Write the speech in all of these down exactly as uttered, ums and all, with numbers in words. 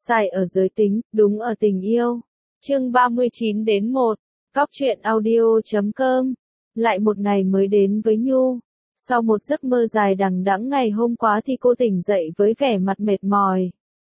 Sai ở giới tính, đúng ở tình yêu. Chương ba mươi chín đến một. Góc truyện audio chấm com. Lại một ngày mới đến với Nhu. Sau một giấc mơ dài đằng đẵng ngày hôm qua thì cô tỉnh dậy với vẻ mặt mệt mỏi.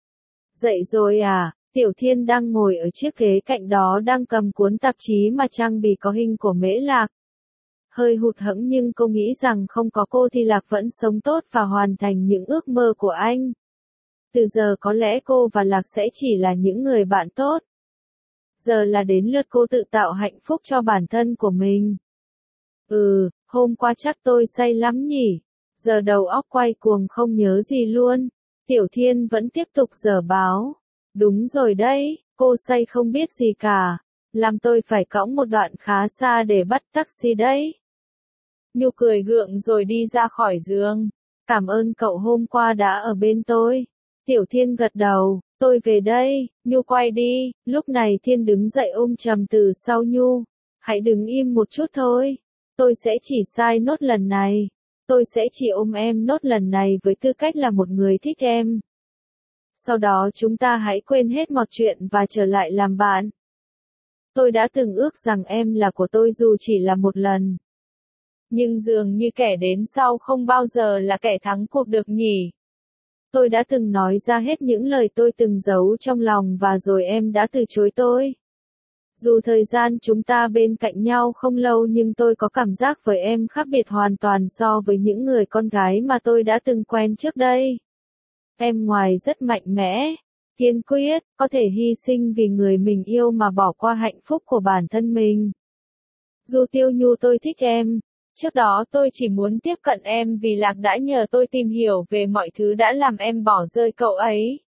Dậy rồi à? Tiểu Thiên đang ngồi ở chiếc ghế cạnh đó đang cầm cuốn tạp chí mà trang bìa có hình của Mễ Lạc. Hơi hụt hẫng nhưng cô nghĩ rằng không có cô thì Lạc vẫn sống tốt và hoàn thành những ước mơ của anh. Từ giờ có lẽ cô và Lạc sẽ chỉ là những người bạn tốt. Giờ là đến lượt cô tự tạo hạnh phúc cho bản thân của mình. Ừ, hôm qua chắc tôi say lắm nhỉ. Giờ đầu óc quay cuồng không nhớ gì luôn. Tiểu Thiên vẫn tiếp tục dở báo. Đúng rồi đấy, cô say không biết gì cả. Làm tôi phải cõng một đoạn khá xa để bắt taxi đấy. Nhu cười gượng rồi đi ra khỏi giường. Cảm ơn cậu hôm qua đã ở bên tôi. Tiểu Thiên gật đầu, tôi về đây. Nhu quay đi. Lúc này Thiên đứng dậy ôm chầm từ sau Nhu. Hãy đứng im một chút thôi. Tôi sẽ chỉ sai nốt lần này. Tôi sẽ chỉ ôm em nốt lần này với tư cách là một người thích em. Sau đó chúng ta hãy quên hết mọi chuyện và trở lại làm bạn. Tôi đã từng ước rằng em là của tôi dù chỉ là một lần. Nhưng dường như kẻ đến sau không bao giờ là kẻ thắng cuộc được nhỉ. Tôi đã từng nói ra hết những lời tôi từng giấu trong lòng và rồi em đã từ chối tôi. Dù thời gian chúng ta bên cạnh nhau không lâu nhưng tôi có cảm giác với em khác biệt hoàn toàn so với những người con gái mà tôi đã từng quen trước đây. Em ngoài rất mạnh mẽ, kiên quyết, có thể hy sinh vì người mình yêu mà bỏ qua hạnh phúc của bản thân mình. Dù Tiêu Nhu tôi thích em. Trước đó tôi chỉ muốn tiếp cận em vì Lạc đã nhờ tôi tìm hiểu về mọi thứ đã làm em bỏ rơi cậu ấy.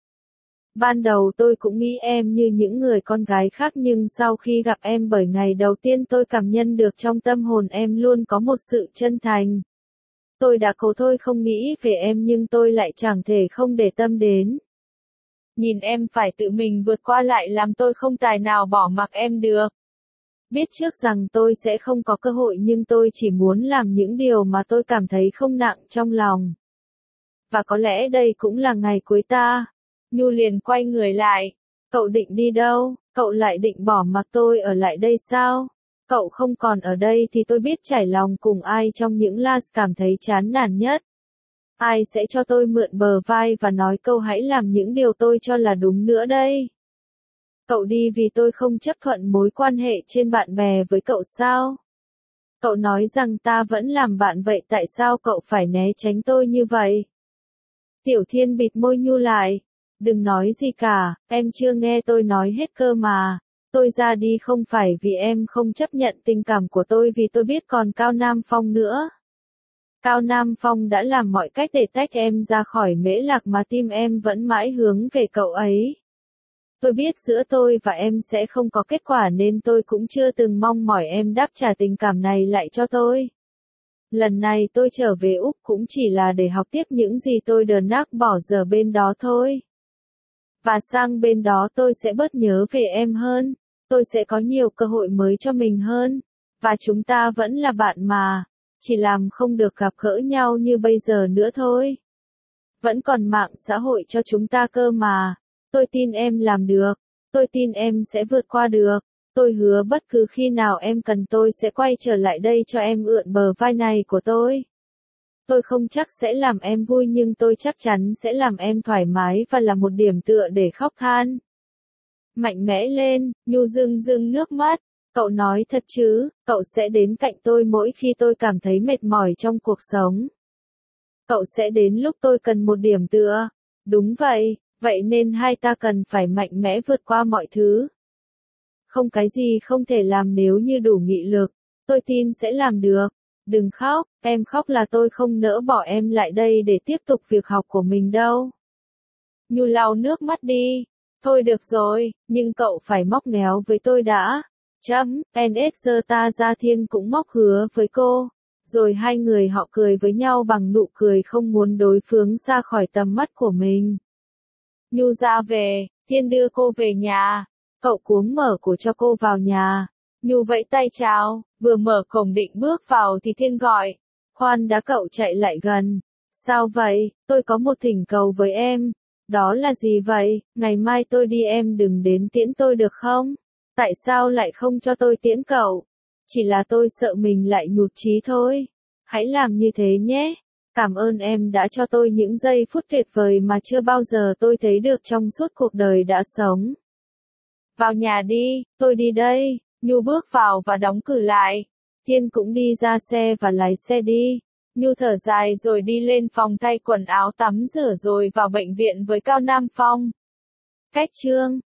Ban đầu tôi cũng nghĩ em như những người con gái khác nhưng sau khi gặp em bởi ngày đầu tiên tôi cảm nhận được trong tâm hồn em luôn có một sự chân thành. Tôi đã cố thôi không nghĩ về em nhưng tôi lại chẳng thể không để tâm đến. Nhìn em phải tự mình vượt qua lại làm tôi không tài nào bỏ mặc em được. Biết trước rằng tôi sẽ không có cơ hội nhưng tôi chỉ muốn làm những điều mà tôi cảm thấy không nặng trong lòng. Và có lẽ đây cũng là ngày cuối ta. Nhu liền quay người lại. Cậu định đi đâu? Cậu lại định bỏ mặc tôi ở lại đây sao? Cậu không còn ở đây thì tôi biết trải lòng cùng ai trong những last cảm thấy chán nản nhất. Ai sẽ cho tôi mượn bờ vai và nói câu hãy làm những điều tôi cho là đúng nữa đây? Cậu đi vì tôi không chấp thuận mối quan hệ trên bạn bè với cậu sao? Cậu nói rằng ta vẫn làm bạn vậy tại sao cậu phải né tránh tôi như vậy? Tiểu Thiên bịt môi Nhu lại. Đừng nói gì cả, em chưa nghe tôi nói hết cơ mà. Tôi ra đi không phải vì em không chấp nhận tình cảm của tôi vì tôi biết còn Cao Nam Phong nữa. Cao Nam Phong đã làm mọi cách để tách em ra khỏi Mễ Lạc mà tim em vẫn mãi hướng về cậu ấy. Tôi biết giữa tôi và em sẽ không có kết quả nên tôi cũng chưa từng mong mỏi em đáp trả tình cảm này lại cho tôi. Lần này tôi trở về Úc cũng chỉ là để học tiếp những gì tôi đờn nác bỏ giờ bên đó thôi. Và sang bên đó tôi sẽ bớt nhớ về em hơn. Tôi sẽ có nhiều cơ hội mới cho mình hơn. Và chúng ta vẫn là bạn mà. Chỉ làm không được gặp gỡ nhau như bây giờ nữa thôi. Vẫn còn mạng xã hội cho chúng ta cơ mà. Tôi tin em làm được. Tôi tin em sẽ vượt qua được. Tôi hứa bất cứ khi nào em cần tôi sẽ quay trở lại đây cho em ượn bờ vai này của tôi. Tôi không chắc sẽ làm em vui nhưng tôi chắc chắn sẽ làm em thoải mái và là một điểm tựa để khóc than. Mạnh mẽ lên, Nhu rưng rưng nước mắt. Cậu nói thật chứ, cậu sẽ đến cạnh tôi mỗi khi tôi cảm thấy mệt mỏi trong cuộc sống. Cậu sẽ đến lúc tôi cần một điểm tựa. Đúng vậy, vậy nên hai ta cần phải mạnh mẽ vượt qua mọi thứ. Không cái gì không thể làm nếu như đủ nghị lực. Tôi tin sẽ làm được. Đừng khóc, em khóc là tôi không nỡ bỏ em lại đây để tiếp tục việc học của mình đâu. Nhu lau nước mắt đi. Thôi được rồi, nhưng cậu phải móc méo với tôi đã. Chấm, en ét giơ ta ra Thiên cũng móc hứa với cô. Rồi hai người họ cười với nhau bằng nụ cười không muốn đối phương ra khỏi tầm mắt của mình. Nhu ra về, Thiên đưa cô về nhà. Cậu cuống mở cửa cho cô vào nhà. Nhu vẫy tay chào, vừa mở cổng định bước vào thì Thiên gọi. Khoan đã, cậu chạy lại gần. Sao vậy, tôi có một thỉnh cầu với em. Đó là gì vậy? Ngày mai tôi đi em đừng đến tiễn tôi được không? Tại sao lại không cho tôi tiễn cậu? Chỉ là tôi sợ mình lại nhụt chí thôi. Hãy làm như thế nhé. Cảm ơn em đã cho tôi những giây phút tuyệt vời mà chưa bao giờ tôi thấy được trong suốt cuộc đời đã sống. Vào nhà đi, tôi đi đây. Nhu bước vào và đóng cửa lại. Thiên cũng đi ra xe và lái xe đi. Nhu thở dài rồi đi lên phòng thay quần áo tắm rửa rồi vào bệnh viện với Cao Nam Phong. Cách chương